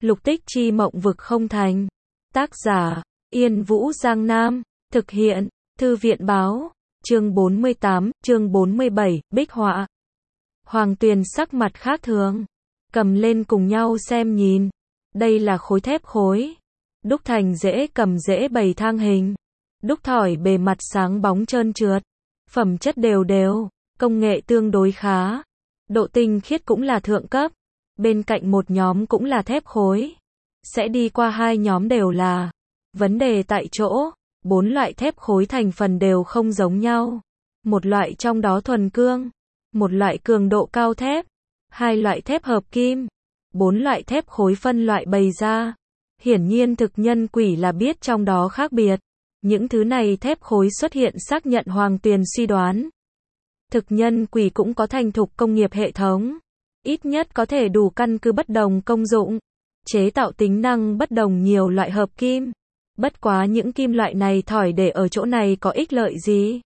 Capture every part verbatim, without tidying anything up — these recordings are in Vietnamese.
Lục tích chi mộng vực không thành. Tác giả, Yên Vũ Giang Nam. Thực hiện, Thư viện Báo. Chương bốn mươi tám, chương bốn mươi bảy, bích họa. Hoàng Tuyền sắc mặt khác thường. Cầm lên cùng nhau xem nhìn. Đây là khối thép khối. Đúc thành dễ cầm dễ bày thang hình. Đúc thỏi bề mặt sáng bóng trơn trượt. Phẩm chất đều đều. Công nghệ tương đối khá. Độ tinh khiết cũng là thượng cấp. Bên cạnh một nhóm cũng là thép khối. Sẽ đi qua hai nhóm đều là. Vấn đề tại chỗ. Bốn loại thép khối thành phần đều không giống nhau. Một loại trong đó thuần cương. Một loại cường độ cao thép. Hai loại thép hợp kim. Bốn loại thép khối phân loại bày ra. Hiển nhiên thực nhân quỷ là biết trong đó khác biệt. Những thứ này thép khối xuất hiện xác nhận Hoàng Tuyền suy đoán. Thực nhân quỷ cũng có thành thục công nghiệp hệ thống. Ít nhất có thể đủ căn cứ bất đồng công dụng. Chế tạo tính năng bất đồng nhiều loại hợp kim. Bất quá những kim loại này thỏi để ở chỗ này có ích lợi gì?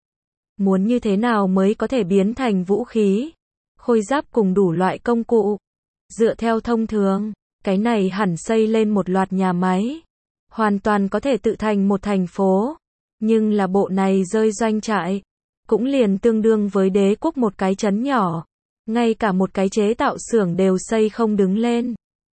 Muốn như thế nào mới có thể biến thành vũ khí? Khôi giáp cùng đủ loại công cụ. Dựa theo thông thường, cái này hẳn xây lên một loạt nhà máy. Hoàn toàn có thể tự thành một thành phố. Nhưng là bộ này rơi doanh trại. Cũng liền tương đương với đế quốc một cái trấn nhỏ. Ngay cả một cái chế tạo xưởng đều xây không đứng lên.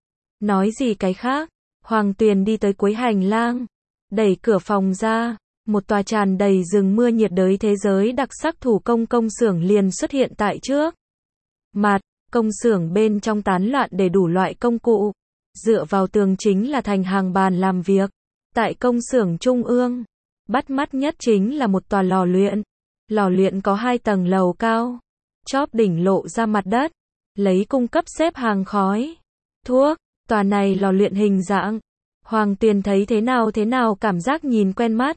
Nói gì cái khác, Hoàng Tuyền đi tới cuối hành lang. Đẩy cửa phòng ra. Một tòa tràn đầy rừng mưa nhiệt đới thế giới đặc sắc thủ công công xưởng liền xuất hiện tại trước mặt. Công xưởng bên trong tán loạn để đủ loại công cụ. Dựa vào tường chính là thành hàng bàn làm việc. Tại công xưởng trung ương, bắt mắt nhất chính là một tòa lò luyện. Lò luyện có hai tầng lầu cao. Chóp đỉnh lộ ra mặt đất. Lấy cung cấp xếp hàng khói. Thuốc. Tòa này lò luyện hình dạng. Hoàng Tuyền thấy thế nào thế nào cảm giác nhìn quen mắt.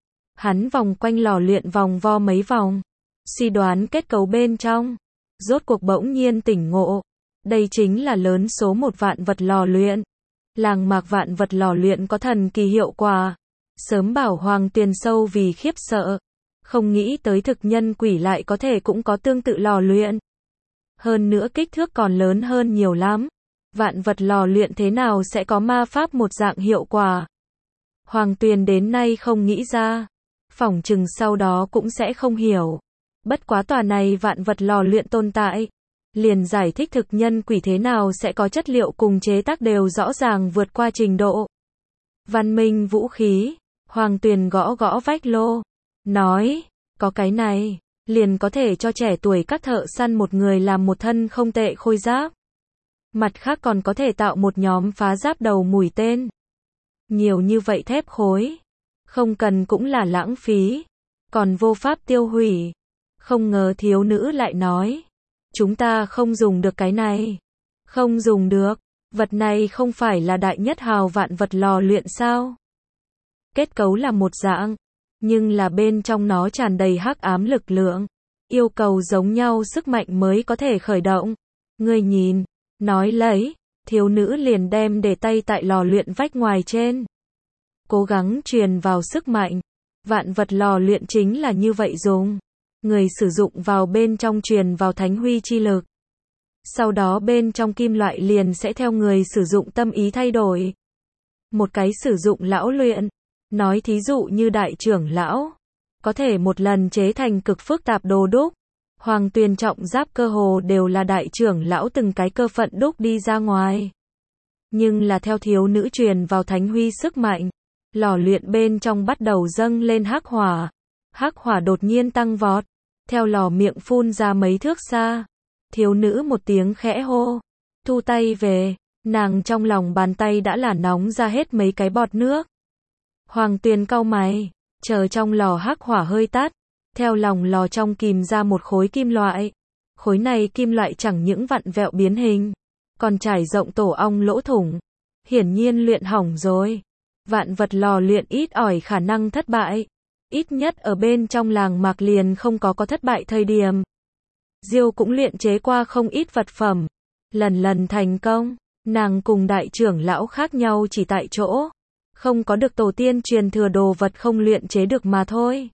Hắn vòng quanh lò luyện vòng vo mấy vòng. Suy đoán kết cấu bên trong. Rốt cuộc bỗng nhiên tỉnh ngộ. Đây chính là lớn số một vạn vật lò luyện. Làng mạc vạn vật lò luyện có thần kỳ hiệu quả. Sớm bảo Hoàng Tuyền sâu vì khiếp sợ. Không nghĩ tới thực nhân quỷ lại có thể cũng có tương tự lò luyện. Hơn nữa kích thước còn lớn hơn nhiều lắm. Vạn vật lò luyện thế nào sẽ có ma pháp một dạng hiệu quả? Hoàng Tuyền đến nay không nghĩ ra. Phỏng chừng sau đó cũng sẽ không hiểu. Bất quá tòa này vạn vật lò luyện tồn tại. Liền giải thích thực nhân quỷ thế nào sẽ có chất liệu cùng chế tác đều rõ ràng vượt qua trình độ. Văn minh vũ khí. Hoàng Tuyền gõ gõ vách lô. Nói, có cái này, liền có thể cho trẻ tuổi các thợ săn một người làm một thân không tệ khôi giáp. Mặt khác còn có thể tạo một nhóm phá giáp đầu mũi tên. Nhiều như vậy thép khối. Không cần cũng là lãng phí. Còn vô pháp tiêu hủy. Không ngờ thiếu nữ lại nói. Chúng ta không dùng được cái này. Không dùng được. Vật này không phải là đại nhất hào vạn vật lò luyện sao? Kết cấu là một dạng. Nhưng là bên trong nó tràn đầy hắc ám lực lượng. Yêu cầu giống nhau sức mạnh mới có thể khởi động. Ngươi nhìn. Nói lấy. Thiếu nữ liền đem để tay tại lò luyện vách ngoài trên. Cố gắng truyền vào sức mạnh. Vạn vật lò luyện chính là như vậy dùng. Người sử dụng vào bên trong truyền vào thánh huy chi lực. Sau đó bên trong kim loại liền sẽ theo người sử dụng tâm ý thay đổi. Một cái sử dụng lão luyện. Nói thí dụ như đại trưởng lão. Có thể một lần chế thành cực phức tạp đồ đúc. Hoàng Tuyền trọng giáp cơ hồ đều là đại trưởng lão từng cái cơ phận đúc đi ra ngoài. Nhưng là theo thiếu nữ truyền vào thánh huy sức mạnh. Lò luyện bên trong bắt đầu dâng lên hắc hỏa. Hắc hỏa đột nhiên tăng vọt. Theo lò miệng phun ra mấy thước xa. Thiếu nữ một tiếng khẽ hô. Thu tay về. Nàng trong lòng bàn tay đã là nóng ra hết mấy cái bọt nước. Hoàng Tuyền cau mày. Chờ trong lò hắc hỏa hơi tắt. Theo lòng lò trong kìm ra một khối kim loại. Khối này kim loại chẳng những vặn vẹo biến hình. Còn trải rộng tổ ong lỗ thủng. Hiển nhiên luyện hỏng rồi. Vạn vật lò luyện ít ỏi khả năng thất bại. Ít nhất ở bên trong làng mạc liền không có có thất bại thời điểm. Diêu cũng luyện chế qua không ít vật phẩm. Lần lần thành công. Nàng cùng đại trưởng lão khác nhau chỉ tại chỗ. Không có được tổ tiên truyền thừa đồ vật không luyện chế được mà thôi.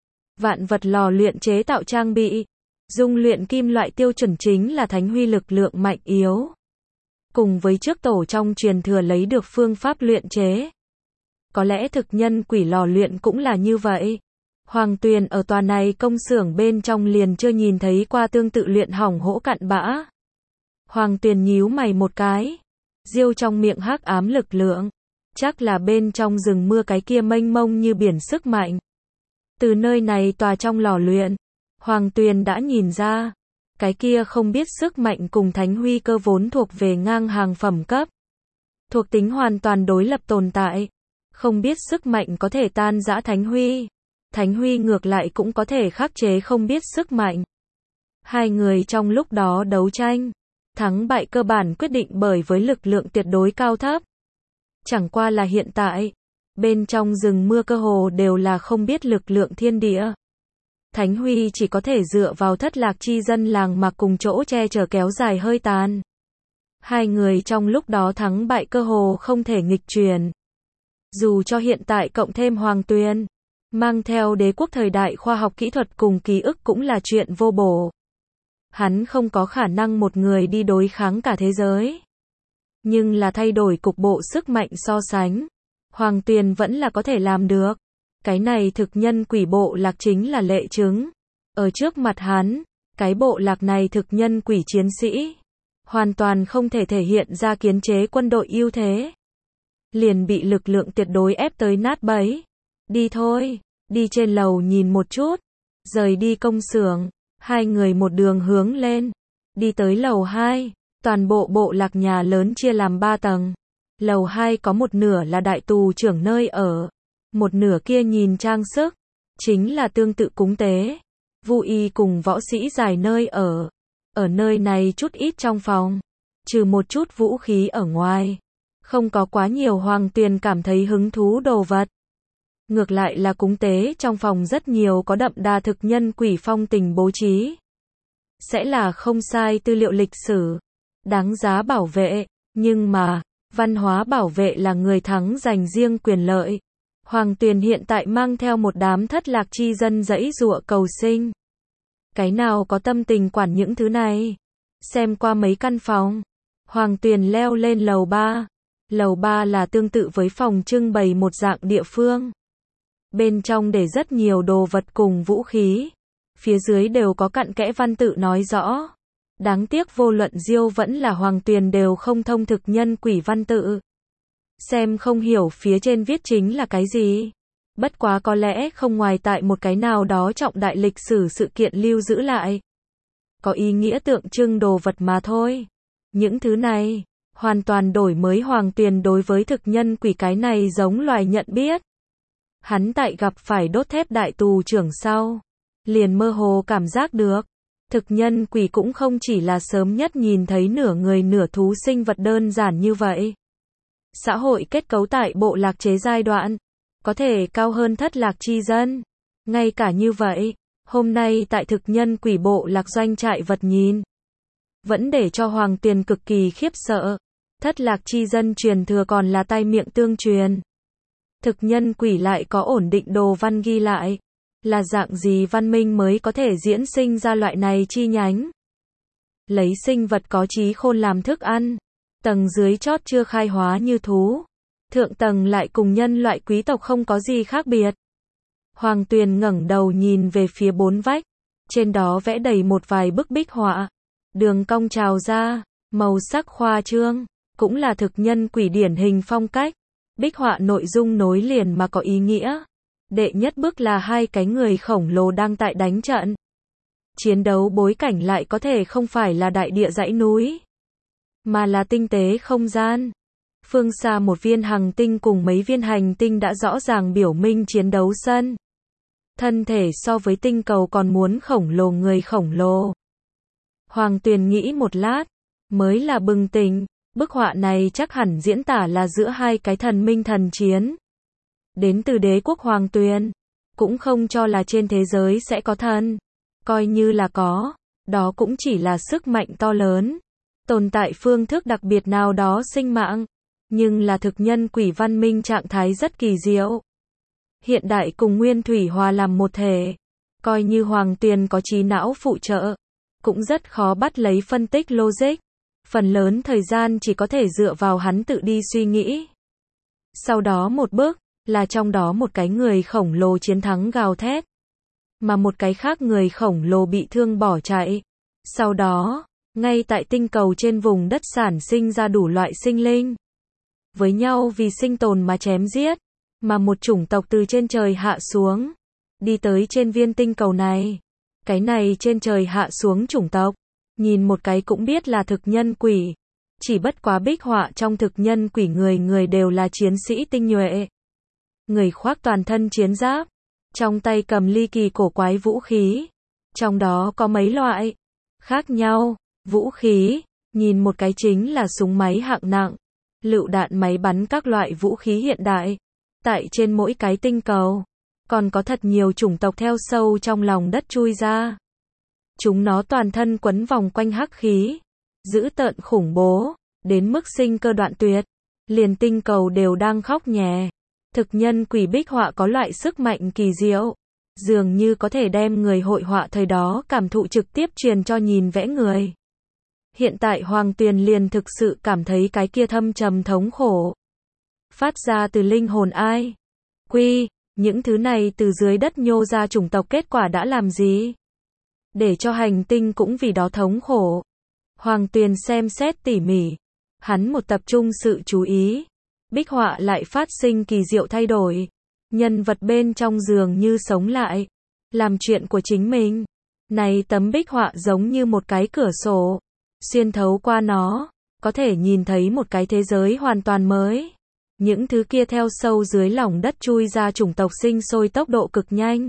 Vạn vật lò luyện chế tạo trang bị. Dung luyện kim loại tiêu chuẩn chính là thánh huy lực lượng mạnh yếu. cùng với trước tổ trong truyền thừa lấy được phương pháp luyện chế. Có lẽ thực nhân quỷ lò luyện cũng là như vậy. Hoàng Tuyền ở tòa này công xưởng bên trong liền chưa nhìn thấy qua tương tự luyện hỏng hỗ cặn bã. Hoàng Tuyền nhíu mày một cái, diêu trong miệng hắc ám lực lượng, chắc là bên trong rừng mưa cái kia mênh mông như biển sức mạnh. Từ nơi này tòa trong lò luyện, Hoàng Tuyền đã nhìn ra, cái kia không biết sức mạnh cùng thánh huy cơ vốn thuộc về ngang hàng phẩm cấp. Thuộc tính hoàn toàn đối lập tồn tại, không biết sức mạnh có thể tan rã thánh huy. Thánh huy ngược lại cũng có thể khắc chế không biết sức mạnh. Hai người trong lúc đó đấu tranh, thắng bại cơ bản quyết định bởi với lực lượng tuyệt đối cao thấp. Chẳng qua là hiện tại, bên trong rừng mưa cơ hồ đều là không biết lực lượng thiên địa. Thánh huy chỉ có thể dựa vào thất lạc chi dân làng mà cùng chỗ che chở kéo dài hơi tàn. Hai người trong lúc đó thắng bại cơ hồ không thể nghịch truyền. Dù cho hiện tại cộng thêm Hoàng Tuyền, mang theo đế quốc thời đại khoa học kỹ thuật cùng ký ức cũng là chuyện vô bổ. Hắn không có khả năng một người đi đối kháng cả thế giới. Nhưng là thay đổi cục bộ sức mạnh so sánh, Hoàng Tuyền vẫn là có thể làm được. Cái này thực nhân quỷ bộ lạc chính là lệ chứng. Ở trước mặt hắn, cái bộ lạc này thực nhân quỷ chiến sĩ, hoàn toàn không thể thể hiện ra kiến chế quân đội ưu thế. Liền bị lực lượng tuyệt đối ép tới nát bấy. Đi thôi, đi trên lầu nhìn một chút. Rời đi công xưởng, hai người một đường hướng lên. Đi tới lầu hai, toàn bộ bộ lạc nhà lớn chia làm ba tầng. Lầu hai có một nửa là đại tù trưởng nơi ở. Một nửa kia nhìn trang sức, chính là tương tự cúng tế. Vu y cùng võ sĩ dài nơi ở. Ở nơi này chút ít trong phòng, trừ một chút vũ khí ở ngoài, không có quá nhiều Hoàng Tuyền cảm thấy hứng thú đồ vật. Ngược lại là cúng tế trong phòng rất nhiều có đậm đà thực nhân quỷ phong tình bố trí. Sẽ là không sai tư liệu lịch sử, đáng giá bảo vệ, nhưng mà, văn hóa bảo vệ là người thắng giành riêng quyền lợi. Hoàng Tuyền hiện tại mang theo một đám thất lạc chi dân giãy giụa cầu sinh. Cái nào có tâm tình quản những thứ này? Xem qua mấy căn phòng, Hoàng Tuyền leo lên lầu ba. Lầu ba là tương tự với phòng trưng bày một dạng địa phương. Bên trong để rất nhiều đồ vật cùng vũ khí. Phía dưới đều có cặn kẽ văn tự nói rõ. Đáng tiếc vô luận Diêu vẫn là Hoàng Tuyền đều không thông thực nhân quỷ văn tự. Xem không hiểu phía trên viết chính là cái gì. Bất quá có lẽ không ngoài tại một cái nào đó trọng đại lịch sử sự kiện lưu giữ lại. Có ý nghĩa tượng trưng đồ vật mà thôi. Những thứ này, hoàn toàn đổi mới Hoàng Tuyền đối với thực nhân quỷ cái này giống loài nhận biết. Hắn tại gặp phải đốt thép đại tù trưởng sau, liền mơ hồ cảm giác được. Thực nhân quỷ cũng không chỉ là sớm nhất nhìn thấy nửa người nửa thú sinh vật đơn giản như vậy. Xã hội kết cấu tại bộ lạc chế giai đoạn, có thể cao hơn thất lạc chi dân. Ngay cả như vậy, hôm nay tại thực nhân quỷ bộ lạc doanh trại vật nhìn, vẫn để cho Hoàng Tuyền cực kỳ khiếp sợ. Thất lạc chi dân truyền thừa còn là tai miệng tương truyền. Thực nhân quỷ lại có ổn định đồ văn ghi lại. Là dạng gì văn minh mới có thể diễn sinh ra loại này chi nhánh? Lấy sinh vật có trí khôn làm thức ăn. Tầng dưới chót chưa khai hóa như thú. Thượng tầng lại cùng nhân loại quý tộc không có gì khác biệt. Hoàng Tuyền ngẩng đầu nhìn về phía bốn vách. Trên đó vẽ đầy một vài bức bích họa. Đường cong trào ra, màu sắc khoa trương, cũng là thực nhân quỷ điển hình phong cách. Bích họa nội dung nối liền mà có ý nghĩa. Đệ nhất bức là hai cái người khổng lồ đang tại đánh trận. Chiến đấu bối cảnh lại có thể không phải là đại địa dãy núi, mà là tinh tế không gian. Phương xa một viên hành tinh cùng mấy viên hành tinh đã rõ ràng biểu minh chiến đấu sân. Thân thể so với tinh cầu còn muốn khổng lồ người khổng lồ. Hoàng Tuyền nghĩ một lát, mới là bừng tỉnh, bức họa này chắc hẳn diễn tả là giữa hai cái thần minh thần chiến. Đến từ đế quốc Hoàng Tuyền, cũng không cho là trên thế giới sẽ có thần. Coi như là có, đó cũng chỉ là sức mạnh to lớn. Tồn tại phương thức đặc biệt nào đó sinh mạng, nhưng là thực nhân quỷ văn minh trạng thái rất kỳ diệu. Hiện đại cùng nguyên thủy hòa làm một thể. Coi như Hoàng Tuyền có trí não phụ trợ, cũng rất khó bắt lấy phân tích logic. Phần lớn thời gian chỉ có thể dựa vào hắn tự đi suy nghĩ. Sau đó một bước, là trong đó một cái người khổng lồ chiến thắng gào thét. Mà một cái khác người khổng lồ bị thương bỏ chạy. Sau đó, ngay tại tinh cầu trên vùng đất sản sinh ra đủ loại sinh linh. Với nhau vì sinh tồn mà chém giết. Mà một chủng tộc từ trên trời hạ xuống. Đi tới trên viên tinh cầu này. Cái này trên trời hạ xuống chủng tộc. Nhìn một cái cũng biết là thực nhân quỷ. Chỉ bất quá bích họa trong thực nhân quỷ người người đều là chiến sĩ tinh nhuệ. Người khoác toàn thân chiến giáp. Trong tay cầm ly kỳ cổ quái vũ khí. Trong đó có mấy loại khác nhau. Vũ khí, nhìn một cái chính là súng máy hạng nặng. Lựu đạn máy bắn các loại vũ khí hiện đại. Tại trên mỗi cái tinh cầu. Còn có thật nhiều chủng tộc theo sâu trong lòng đất chui ra. Chúng nó toàn thân quấn vòng quanh hắc khí. Dữ tợn khủng bố. Đến mức sinh cơ đoạn tuyệt. Liền tinh cầu đều đang khóc nhè. Thực nhân quỷ bích họa có loại sức mạnh kỳ diệu. Dường như có thể đem người hội họa thời đó cảm thụ trực tiếp truyền cho nhìn vẽ người. Hiện tại Hoàng Tuyền liền thực sự cảm thấy cái kia thâm trầm thống khổ. Phát ra từ linh hồn ai? Quy, những thứ này từ dưới đất nhô ra chủng tộc kết quả đã làm gì? Để cho hành tinh cũng vì đó thống khổ. Hoàng Tuyền xem xét tỉ mỉ. Hắn một tập trung sự chú ý. Bích họa lại phát sinh kỳ diệu thay đổi. Nhân vật bên trong dường như sống lại. Làm chuyện của chính mình. Này tấm bích họa giống như một cái cửa sổ. Xuyên thấu qua nó. Có thể nhìn thấy một cái thế giới hoàn toàn mới. Những thứ kia theo sâu dưới lòng đất chui ra chủng tộc sinh sôi tốc độ cực nhanh.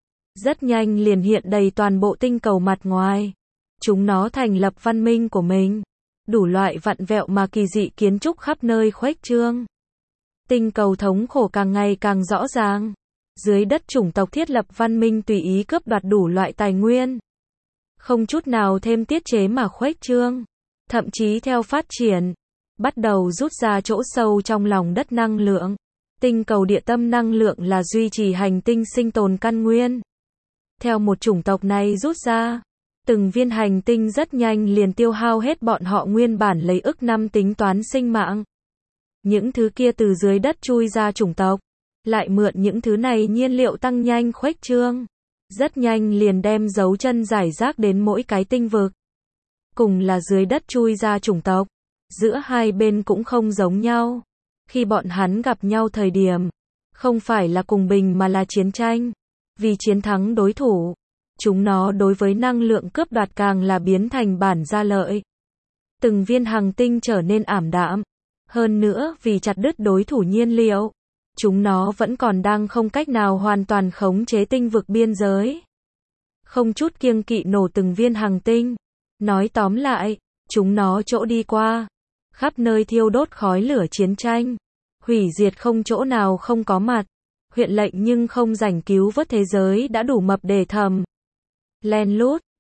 Rất nhanh liền hiện đầy toàn bộ tinh cầu mặt ngoài. Chúng nó thành lập văn minh của mình. Đủ loại vặn vẹo mà kỳ dị kiến trúc khắp nơi khuếch trương. Tinh cầu thống khổ càng ngày càng rõ ràng. Dưới đất chủng tộc thiết lập văn minh tùy ý cướp đoạt đủ loại tài nguyên. Không chút nào thêm tiết chế mà khuếch trương. Thậm chí theo phát triển. Bắt đầu rút ra chỗ sâu trong lòng đất năng lượng. Tinh cầu địa tâm năng lượng là duy trì hành tinh sinh tồn căn nguyên. Theo một chủng tộc này rút ra. Từng viên hành tinh rất nhanh liền tiêu hao hết bọn họ nguyên bản lấy ức năm tính toán sinh mạng. Những thứ kia từ dưới đất chui ra chủng tộc. Lại mượn những thứ này nhiên liệu tăng nhanh khuếch trương. Rất nhanh liền đem dấu chân giải rác đến mỗi cái tinh vực. Cùng là dưới đất chui ra chủng tộc. Giữa hai bên cũng không giống nhau. Khi bọn hắn gặp nhau thời điểm. Không phải là cùng bình mà là chiến tranh. Vì chiến thắng đối thủ. Chúng nó đối với năng lượng cướp đoạt càng là biến thành bản gia lợi. Từng viên hành tinh trở nên ảm đạm. Hơn nữa vì chặt đứt đối thủ nhiên liệu. Chúng nó vẫn còn đang không cách nào hoàn toàn khống chế tinh vực biên giới. Không chút kiêng kỵ nổ từng viên hành tinh. Nói tóm lại, chúng nó chỗ đi qua. Khắp nơi thiêu đốt khói lửa chiến tranh. Hủy diệt không chỗ nào không có mặt. Huyện lệnh nhưng không rảnh cứu vớt thế giới đã đủ mập để thầm. Len lút,